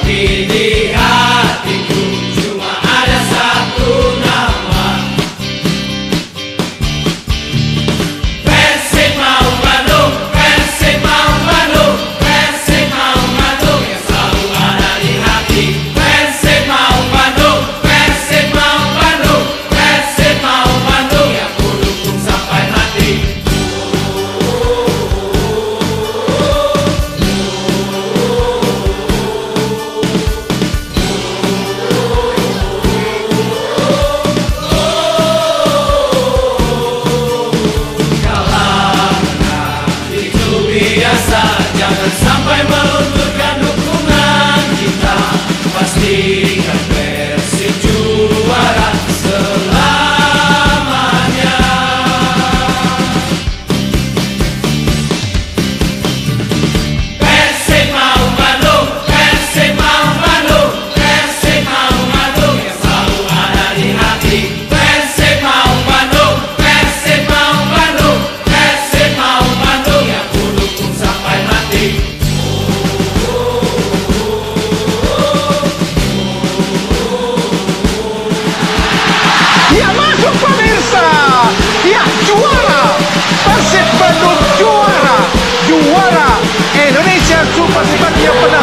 Jangan sampai melunturkan dukungan kita. Pastikan Persib juara selamanya. Persib mau Bandung, Persib mau Bandung, Persib mau Bandung yang selalu ada di hati. Persib mau Bandung, Persib mau Bandung, Persib mau Bandung yang ku dukung sampai mati. Ya masuk pemirsa, ya juara, Persib Bandung juara, juara Indonesia Super League yang pernah